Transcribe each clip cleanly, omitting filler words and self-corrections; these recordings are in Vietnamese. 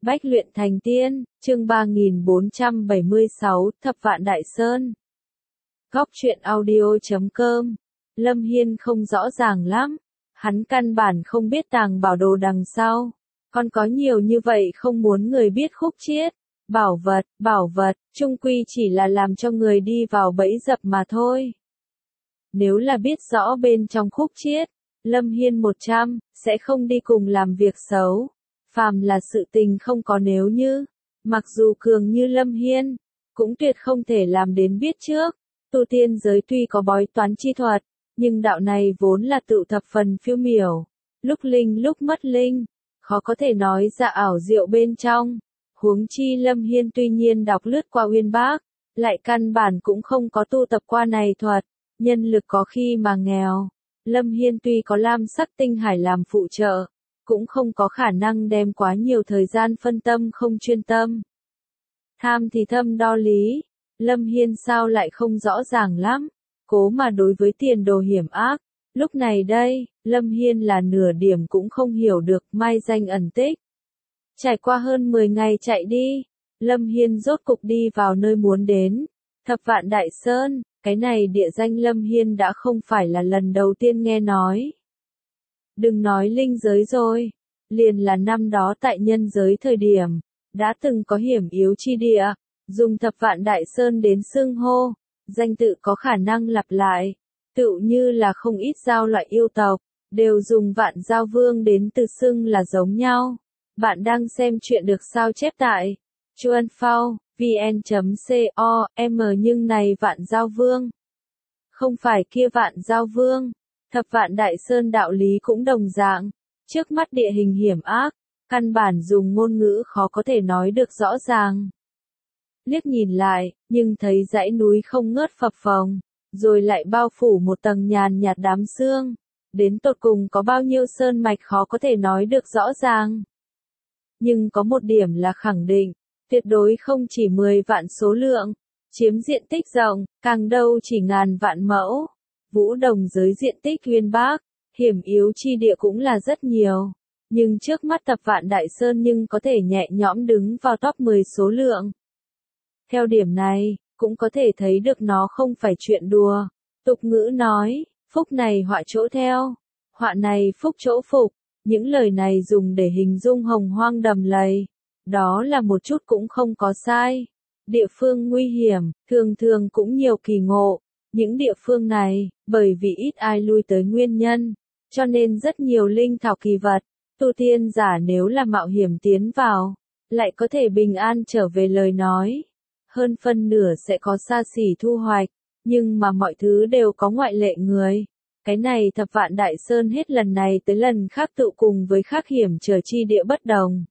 Bách luyện thành tiên, chương 3476, Thập Vạn Đại Sơn. Góc truyện audio.com. Lâm Hiên không rõ ràng lắm. Hắn căn bản không biết tàng bảo đồ đằng sau. Còn có nhiều như vậy không muốn người biết khúc chiết. Bảo vật, chung quy chỉ là làm cho người đi vào bẫy dập mà thôi. Nếu là biết rõ bên trong khúc chiết, Lâm Hiên 100, sẽ không đi cùng làm việc xấu. Phàm là sự tình không có nếu như, mặc dù cường như Lâm Hiên, cũng tuyệt không thể làm đến biết trước. Tu tiên giới tuy có bói toán chi thuật, nhưng đạo này vốn là tự thập phần phiêu miểu, lúc linh lúc mất linh, khó có thể nói ra ảo diệu bên trong. Huống chi Lâm Hiên tuy nhiên đọc lướt qua Uyên Bác, lại căn bản cũng không có tu tập qua này thuật, nhân lực có khi mà nghèo. Lâm Hiên tuy có lam sắc tinh hải làm phụ trợ, cũng không có khả năng đem quá nhiều thời gian phân tâm không chuyên tâm. Tham thì thâm đo lý, Lâm Hiên sao lại không rõ ràng lắm, cố mà đối với tiền đồ hiểm ác. Lúc này đây, Lâm Hiên là nửa điểm cũng không hiểu được mai danh ẩn tích. Trải qua hơn 10 ngày chạy đi, Lâm Hiên rốt cục đi vào nơi muốn đến, Thập Vạn Đại Sơn. Cái này địa danh Lâm Hiên đã không phải là lần đầu tiên nghe nói. Đừng nói linh giới rồi, liền là năm đó tại nhân giới thời điểm, đã từng có hiểm yếu chi địa, dùng Thập Vạn Đại Sơn đến xưng hô, danh tự có khả năng lặp lại, tựu như là không ít giao loại yêu tộc, đều dùng Vạn Giao Vương đến từ xưng là giống nhau. Bạn đang xem chuyện được sao chép tại Chuan Phao vn.com, nhưng này Vạn Giao Vương, không phải kia Vạn Giao Vương. Thập Vạn Đại Sơn đạo lý cũng đồng dạng, trước mắt địa hình hiểm ác, căn bản dùng ngôn ngữ khó có thể nói được rõ ràng. Liếc nhìn lại, nhưng thấy dãy núi không ngớt phập phồng, rồi lại bao phủ một tầng nhàn nhạt đám sương, đến tột cùng có bao nhiêu sơn mạch khó có thể nói được rõ ràng. Nhưng có một điểm là khẳng định, tuyệt đối không chỉ 10 vạn số lượng, chiếm diện tích rộng, càng đâu chỉ ngàn vạn mẫu. Vũ Đồng giới diện tích Uyên Bác, hiểm yếu chi địa cũng là rất nhiều, nhưng trước mắt Thập Vạn Đại Sơn nhưng có thể nhẹ nhõm đứng vào top 10 số lượng. Theo điểm này, cũng có thể thấy được nó không phải chuyện đùa. Tục ngữ nói, phúc này họa chỗ theo, họa này phúc chỗ phục, những lời này dùng để hình dung hồng hoang đầm lầy, đó là một chút cũng không có sai. Địa phương nguy hiểm, thường thường cũng nhiều kỳ ngộ. Những địa phương này, bởi vì ít ai lui tới nguyên nhân, cho nên rất nhiều linh thảo kỳ vật, tu tiên giả nếu là mạo hiểm tiến vào, lại có thể bình an trở về lời nói. Hơn phân nửa sẽ có xa xỉ thu hoạch, nhưng mà mọi thứ đều có ngoại lệ người. Cái này Thập Vạn Đại Sơn hết lần này tới lần khác tự cùng với khác hiểm trở chi địa bất đồng.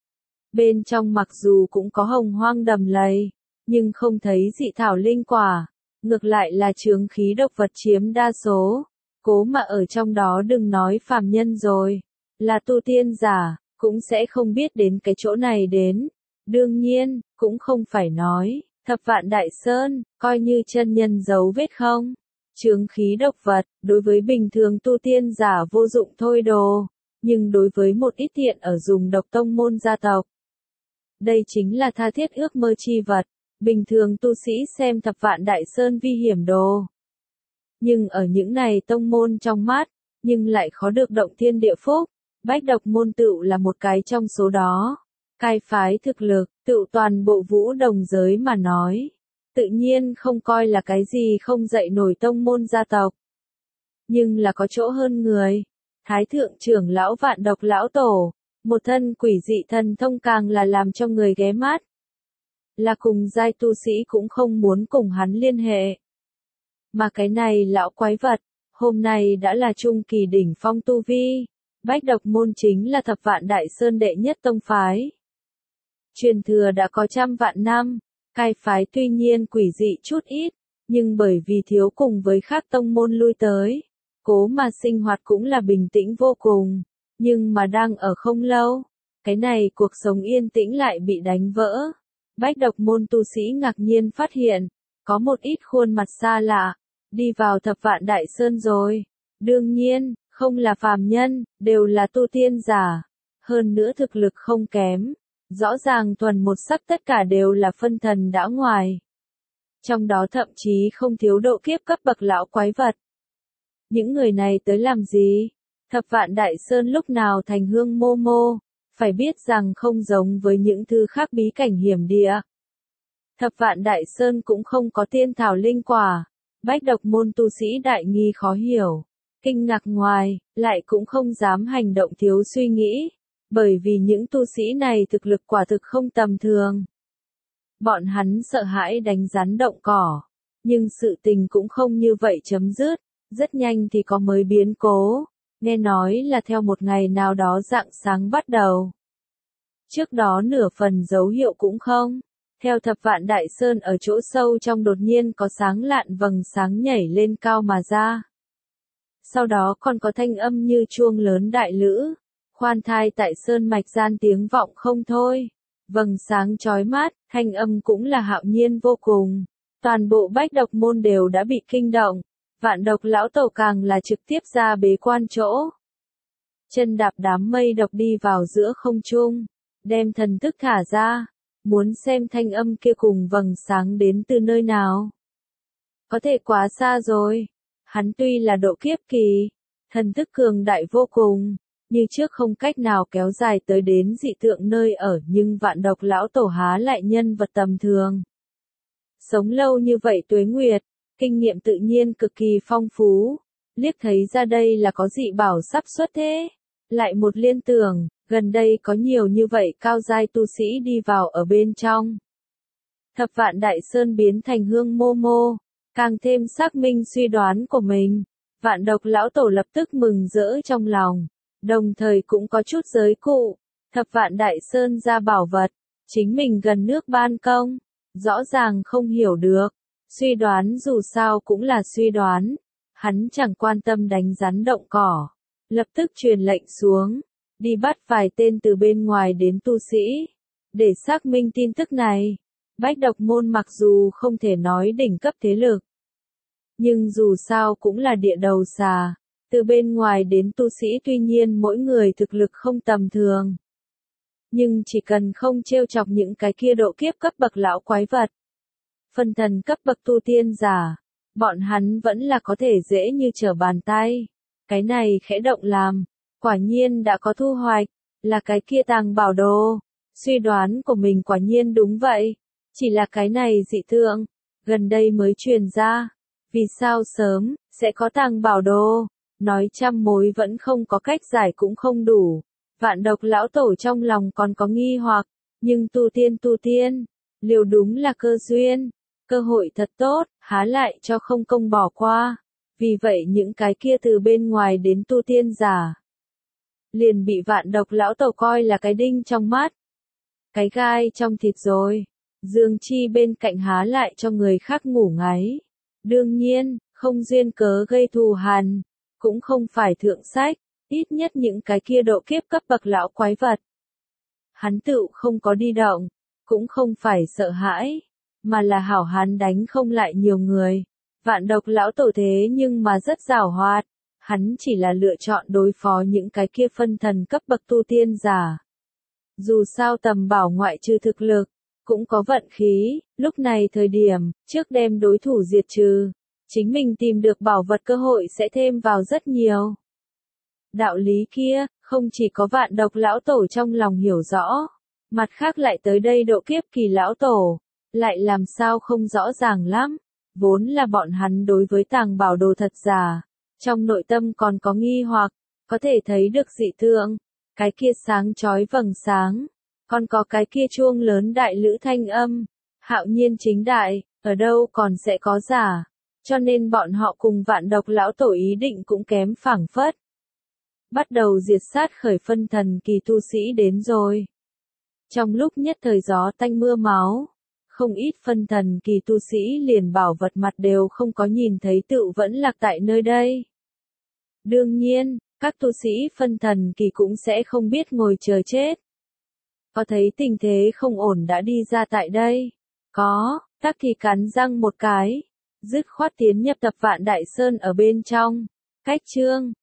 Bên trong mặc dù cũng có hồng hoang đầm lầy, nhưng không thấy dị thảo linh quả. Ngược lại là chướng khí độc vật chiếm đa số, cố mà ở trong đó đừng nói phàm nhân rồi, là tu tiên giả, cũng sẽ không biết đến cái chỗ này đến. Đương nhiên, cũng không phải nói, Thập Vạn Đại Sơn, coi như chân nhân dấu vết không. Chướng khí độc vật, đối với bình thường tu tiên giả vô dụng thôi đồ, nhưng đối với một ít thiện ở dùng độc tông môn gia tộc, đây chính là tha thiết ước mơ chi vật. Bình thường tu sĩ xem Thập Vạn Đại Sơn vi hiểm đồ, nhưng ở những này tông môn trong mắt, nhưng lại khó được động thiên địa phúc. Bách độc môn tựu là một cái trong số đó. Cai phái thực lực, tựu toàn bộ Vũ Đồng giới mà nói, tự nhiên không coi là cái gì không dậy nổi tông môn gia tộc. Nhưng là có chỗ hơn người. Thái thượng trưởng lão Vạn Độc lão tổ, một thân quỷ dị thần thông càng là làm cho người ghé mắt. Là cùng giai tu sĩ cũng không muốn cùng hắn liên hệ. Mà cái này lão quái vật, hôm nay đã là trung kỳ đỉnh phong tu vi. Bách độc môn chính là Thập Vạn Đại Sơn đệ nhất tông phái. Truyền thừa đã có trăm vạn năm, cai phái tuy nhiên quỷ dị chút ít, nhưng bởi vì thiếu cùng với khác tông môn lui tới, cố mà sinh hoạt cũng là bình tĩnh vô cùng. Nhưng mà đang ở không lâu, cái này cuộc sống yên tĩnh lại bị đánh vỡ. Bách độc môn tu sĩ ngạc nhiên phát hiện, có một ít khuôn mặt xa lạ, đi vào Thập Vạn Đại Sơn rồi. Đương nhiên, không là phàm nhân, đều là tu tiên giả, hơn nữa thực lực không kém. Rõ ràng thuần một sắc tất cả đều là phân thần đã ngoài. Trong đó thậm chí không thiếu độ kiếp cấp bậc lão quái vật. Những người này tới làm gì? Thập Vạn Đại Sơn lúc nào thành hương mô mô, phải biết rằng không giống với những thứ khác bí cảnh hiểm địa. Thập Vạn Đại Sơn cũng không có tiên thảo linh quả, Bách Độc môn tu sĩ đại nghi khó hiểu, kinh ngạc ngoài, lại cũng không dám hành động thiếu suy nghĩ, bởi vì những tu sĩ này thực lực quả thực không tầm thường. Bọn hắn sợ hãi đánh rắn động cỏ, nhưng sự tình cũng không như vậy chấm dứt, rất nhanh thì có mới biến cố, nghe nói là theo một ngày nào đó rạng sáng bắt đầu. Trước đó nửa phần dấu hiệu cũng không, theo Thập Vạn Đại Sơn ở chỗ sâu trong đột nhiên có sáng lạn vầng sáng nhảy lên cao mà ra. Sau đó còn có thanh âm như chuông lớn đại lữ, khoan thai tại sơn mạch gian tiếng vọng không thôi. Vầng sáng chói mắt, thanh âm cũng là hạo nhiên vô cùng. Toàn bộ Bách Độc môn đều đã bị kinh động, Vạn Độc lão tổ càng là trực tiếp ra bế quan chỗ. Chân đạp đám mây độc đi vào giữa không trung, đem thần thức thả ra, muốn xem thanh âm kia cùng vầng sáng đến từ nơi nào. Có thể quá xa rồi, hắn tuy là độ kiếp kỳ, thần thức cường đại vô cùng, như trước không cách nào kéo dài tới đến dị tượng nơi ở, nhưng Vạn Độc lão tổ há lại nhân vật tầm thường. Sống lâu như vậy tuế nguyệt, kinh nghiệm tự nhiên cực kỳ phong phú, liếc thấy ra đây là có dị bảo sắp xuất thế. Lại một liên tưởng, gần đây có nhiều như vậy cao giai tu sĩ đi vào ở bên trong. Thập Vạn Đại Sơn biến thành hương mô mô, càng thêm xác minh suy đoán của mình. Vạn Độc lão tổ lập tức mừng rỡ trong lòng, đồng thời cũng có chút giới cụ. Thập Vạn Đại Sơn ra bảo vật, chính mình gần nước ban công, rõ ràng không hiểu được. Suy đoán dù sao cũng là suy đoán, hắn chẳng quan tâm đánh rắn động cỏ, lập tức truyền lệnh xuống, đi bắt vài tên từ bên ngoài đến tu sĩ, để xác minh tin tức này. Bách Độc môn mặc dù không thể nói đỉnh cấp thế lực, nhưng dù sao cũng là địa đầu xà, từ bên ngoài đến tu sĩ tuy nhiên mỗi người thực lực không tầm thường. Nhưng chỉ cần không trêu chọc những cái kia độ kiếp cấp bậc lão quái vật, phân thần cấp bậc tu tiên giả, bọn hắn vẫn là có thể dễ như trở bàn tay. Cái này khẽ động làm, quả nhiên đã có thu hoạch, là cái kia tàng bảo đồ. Suy đoán của mình quả nhiên đúng vậy, chỉ là cái này dị tượng, gần đây mới truyền ra. Vì sao sớm, sẽ có tàng bảo đồ, nói trăm mối vẫn không có cách giải cũng không đủ. Vạn Độc lão tổ trong lòng còn có nghi hoặc, nhưng tu tiên, liều đúng là cơ duyên, cơ hội thật tốt, há lại cho không công bỏ qua. Vì vậy những cái kia từ bên ngoài đến tu tiên giả, liền bị Vạn Độc lão tổ coi là cái đinh trong mắt, cái gai trong thịt rồi. Dương Chi bên cạnh há lại cho người khác ngủ ngáy. Đương nhiên, không duyên cớ gây thù hằn, cũng không phải thượng sách, ít nhất những cái kia độ kiếp cấp bậc lão quái vật. Hắn tự không có đi động, cũng không phải sợ hãi, mà là hảo hán đánh không lại nhiều người. Vạn Độc lão tổ thế nhưng mà rất giàu hoạt, hắn chỉ là lựa chọn đối phó những cái kia phân thần cấp bậc tu tiên giả. Dù sao tầm bảo ngoại trừ thực lực, cũng có vận khí, lúc này thời điểm, trước đem đối thủ diệt trừ, chính mình tìm được bảo vật cơ hội sẽ thêm vào rất nhiều. Đạo lý kia, không chỉ có Vạn Độc lão tổ trong lòng hiểu rõ, mặt khác lại tới đây độ kiếp kỳ lão tổ, lại làm sao không rõ ràng lắm. Vốn là bọn hắn đối với tàng bảo đồ thật giả, trong nội tâm còn có nghi hoặc, có thể thấy được dị tượng, cái kia sáng chói vầng sáng, còn có cái kia chuông lớn đại lữ thanh âm, hạo nhiên chính đại, ở đâu còn sẽ có giả, cho nên bọn họ cùng Vạn Độc lão tổ ý định cũng kém phảng phất. Bắt đầu diệt sát khởi phân thần kỳ tu sĩ đến rồi. Trong lúc nhất thời gió tanh mưa máu, không ít phân thần kỳ tu sĩ liền bảo vật mặt đều không có nhìn thấy tự vẫn lạc tại nơi đây. Đương nhiên, các tu sĩ phân thần kỳ cũng sẽ không biết ngồi chờ chết. Có thấy tình thế không ổn đã đi ra tại đây? Có, tắc thì cắn răng một cái, dứt khoát tiến nhập Thập Vạn Đại Sơn ở bên trong. Cách chương